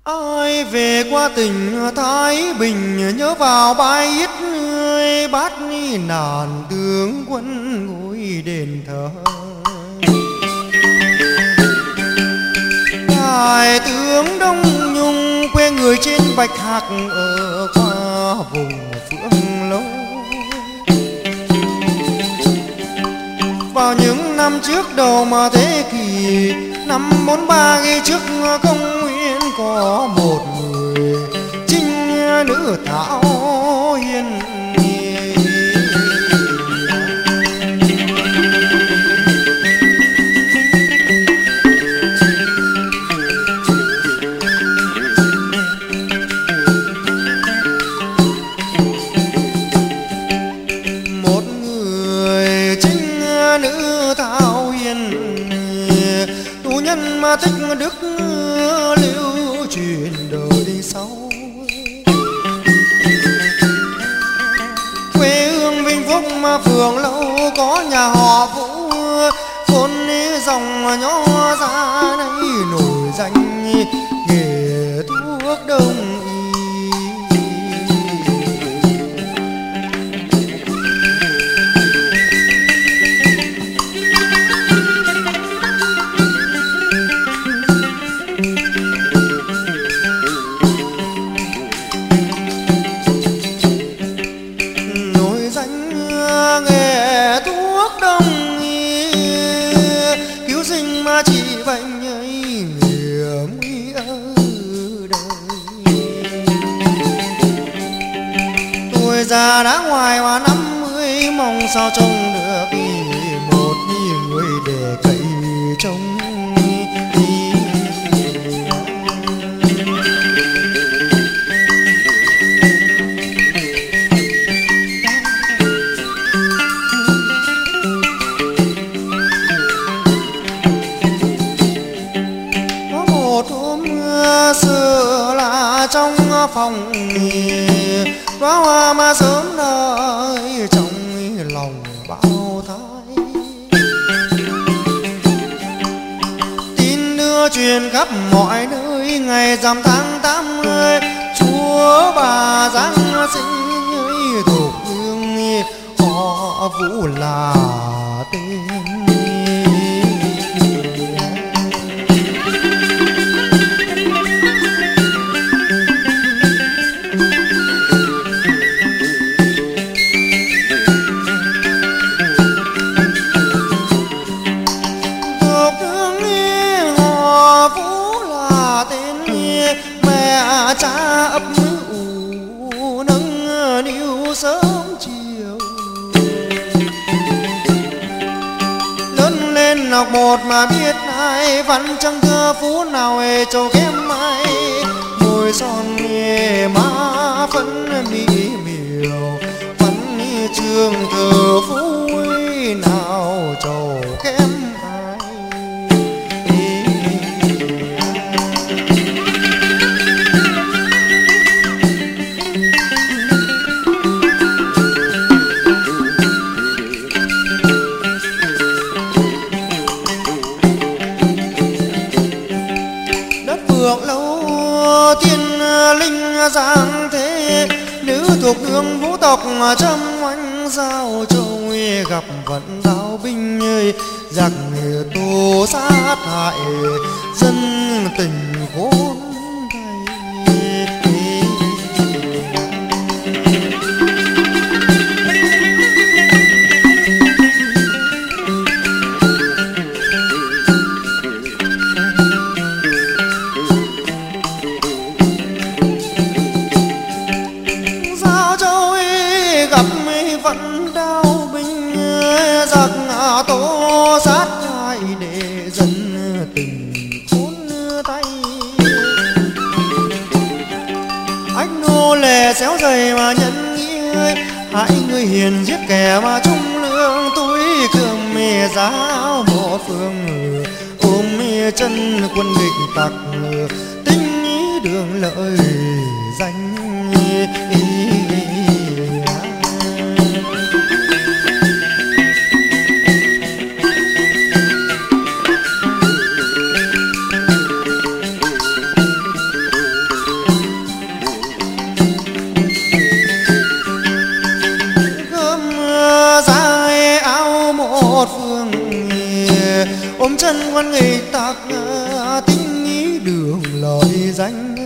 Ai về qua tỉnh Thái Bình nhớ vào bãi yết bát nàn tướng quân ngồi đền thờ. Đại tướng Đông Nhung quê người trên Bạch Hạc ở qua vùng Phượng Lâu. Vào những năm trước đầu mà thế kỷ năm 43 ghi trước công nguyên có một người trinh nữ Thảo Hiền. Một người trinh nữ Thảo Hiền, tù nhân mà thích đức lưu truyền đời sau. Quê hương Vĩnh Phúc mà Phượng Lâu có nhà họ Vũ, vốn dòng nho ra đây nổi danh nghề thuốc đông y. Trị bệnh hiểm nguy ở đời. Tôi già đã ngoài qua 50, mong sao trông được một người để cậy trông. Xưa là trong phòng đóa hoa mà sớm nở trong lòng bao thái. Tin đưa truyền khắp mọi nơi ngày rằm tháng 80, Chúa Bà Giáng sinh thuộc hương họ Vũ là tên. Cha ấp ủ nâng niu sớm chiều, lớn lên học một mà biết ai văn chẳng thơ phú nào hề trầu kém ai. Môi son má phấn mỹ miều, phấn trường thơ phúi nào trầu kém ai. Phượng Lâu tiên linh giang thế, nữ thuộc hương vũ tộc châm oanh giao châu. Gặp vận đao binh giặc tù sát hại dân tình khốn vẫn đau binh giặc tố sát hại để dân tình khốn tay. Anh nô lệ xéo dày mà nhân nghĩa, hại người hiền giết kẻ mà trung lương. Túi cơm mì giáo một phương, ôm chân quân địch tặc, tính đường lợi danh. lợi danh.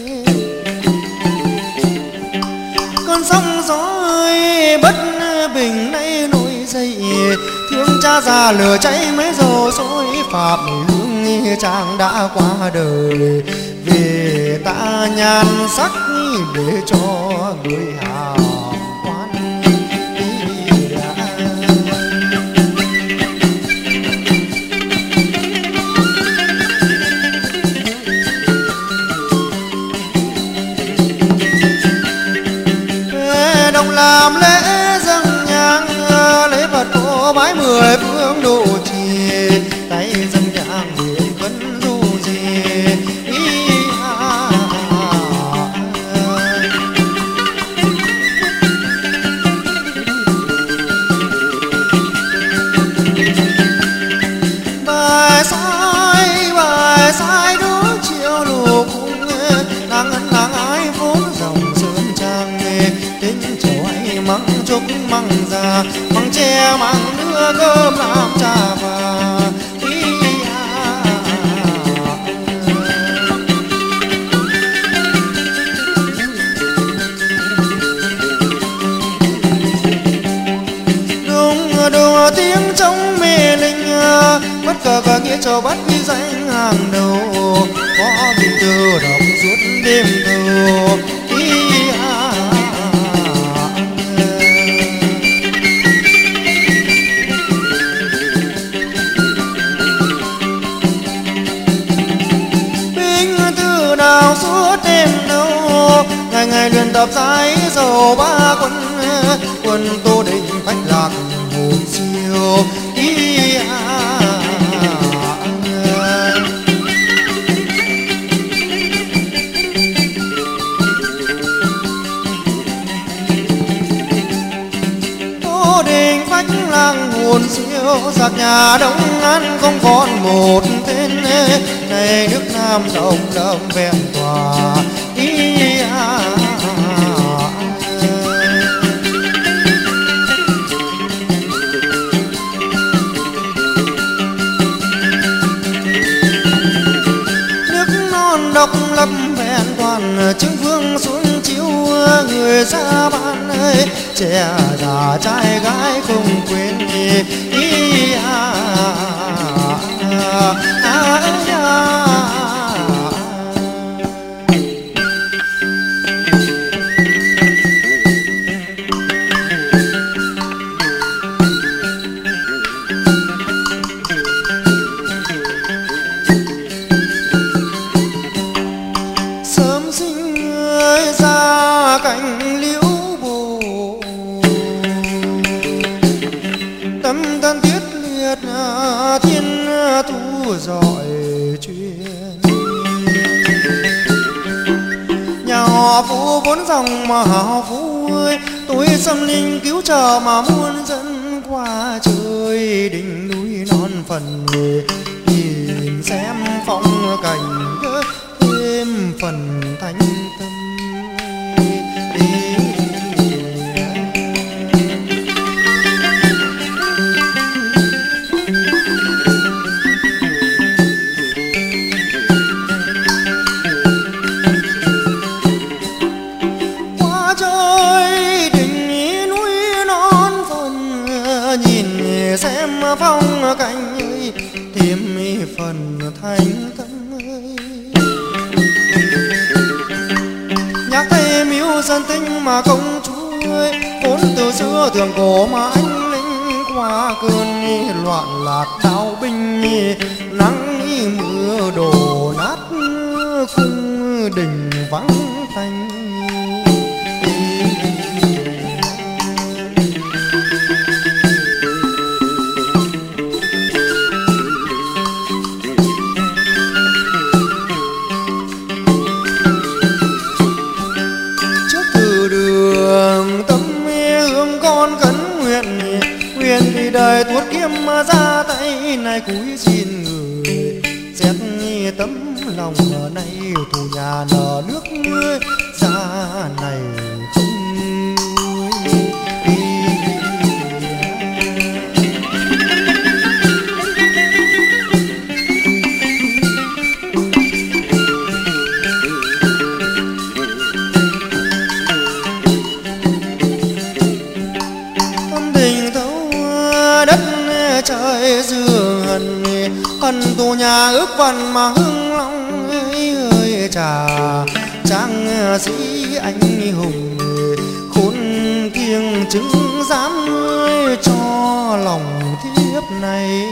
Cơn sóng gió ơi bất bình nay nổi dậy, thương cha già lửa cháy mấy dầu sôi, phạm hương chàng đã qua đời, về ta nhan sắc để cho người hào quan. Đồng làm lễ dâng nhang, lễ Phật cổ bái mười phương độ trì, tay dâng nhang để vẫn du gì. Bài sai đố chiều lục cung, nàng ân nàng ái vốn dòng sơn trang, tính châu hay măng trúc măng già, măng tre măng đưa cơm làm trà và đùa tiếng trong mê linh, bất cờ cả nghĩa cho bắt ghi danh hàng đầu, có bình tư đọc suốt đêm thâu. Bình tư nào suốt đêm thâu, ngày ngày luyện tập giải dầu ba quân, quân Tô Định phách lạc hồn siêu. Tô Định phách làng hồn siêu, giặc nhà Đông An không còn một tên, này nước Nam độc đậm vẹn tòa. Độc lập vẹn toàn, chứng vương xuống chiếu người xa ban ơi, trẻ già trai gái không quên ý cạnh liễu bồ, tâm thân thiết liệt thiên thu giỏi chuyên. Nhà họ Phú vốn dòng mà hào phú ơi, tôi xâm linh cứu trợ mà muôn dân qua trời, đỉnh núi non phần nhìn xem phong cảnh thêm phần thanh tâm. Qua trời đỉnh núi non phần, nhìn xem phong cảnh ơi, thêm phần thanh tâm. Nhạc thầy miêu dân tinh mà công chúa ơi, vốn từ xưa thường cổ mà anh linh, qua cơn loạn lạc đao binh, nắng mưa đổ nát cung đình vắng tanh. Vì đời tuốt kiếm mà ra tay này cúi xin người, xét tấm lòng này thù nhà nợ nước ra này không nuôi. mà hưng long ơi trà trang sĩ anh hùng khôn kiêng chứng giám cho lòng thiếp này.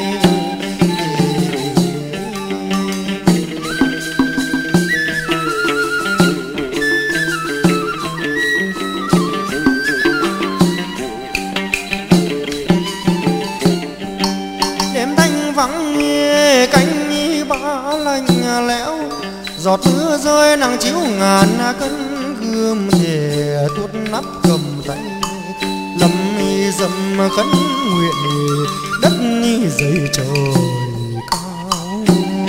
Đêm thanh vắng cánh ba lạnh lẽo, giọt mưa rơi nắng chiếu ngàn cân gươm thề tuốt nắp cầm tay lầm dầm khấn nguyện đất dậy trời cao.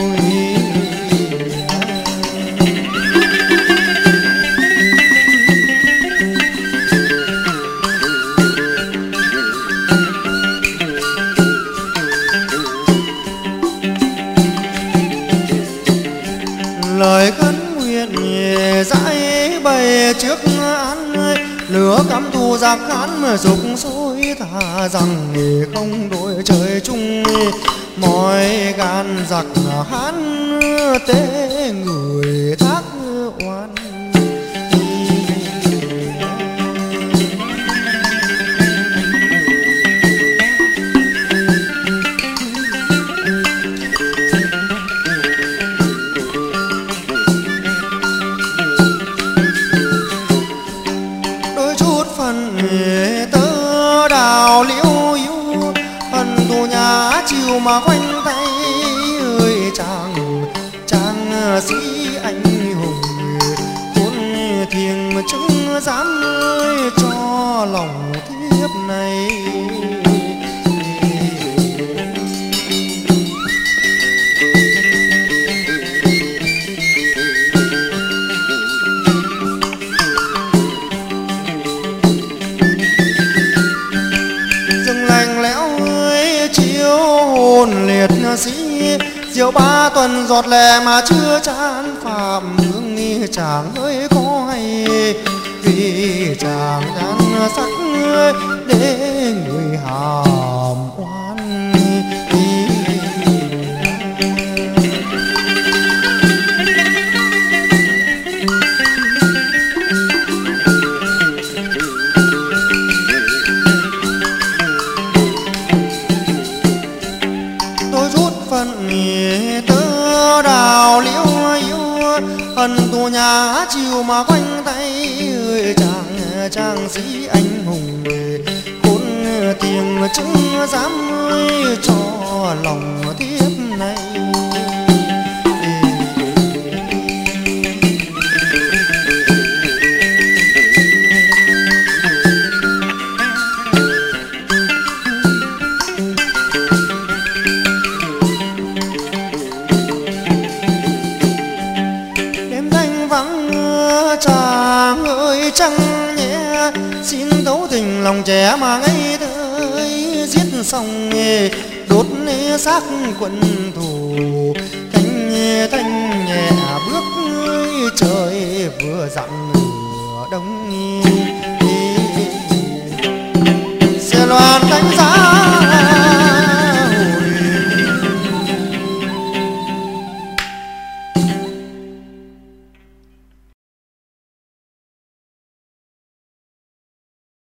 Lời khấn nguyện dãi bày trước án, lửa cắm thù giặc hán mà dục sôi thà rằng không đổi trời chung. Mọi gan giặc hán tế người thác oan. Tớ đào liễu yêu hận thù nhà chiều mà quanh tay ơi chàng sĩ anh hùng khôn thiêng chứng giám cho lòng thiếp này. Hồn liệt sĩ diệu ba tuần giọt lệ mà chưa chán phạm hương nghi chàng ơi có hay vì chàng đang sắc để người hàm oan. Tớ đào liễu yêu hận thù nhà chiều mà quanh tay ơi chàng sĩ anh hùng khôn tiếng chứng giám cho lòng thiếp này. Chàng ơi trăng nhẹ xin thấu tình lòng trẻ mà ngây thơ giết xong đốt xác quân thù cánh thanh nhẹ bước trời vừa dặn nửa đông xe loan đánh giá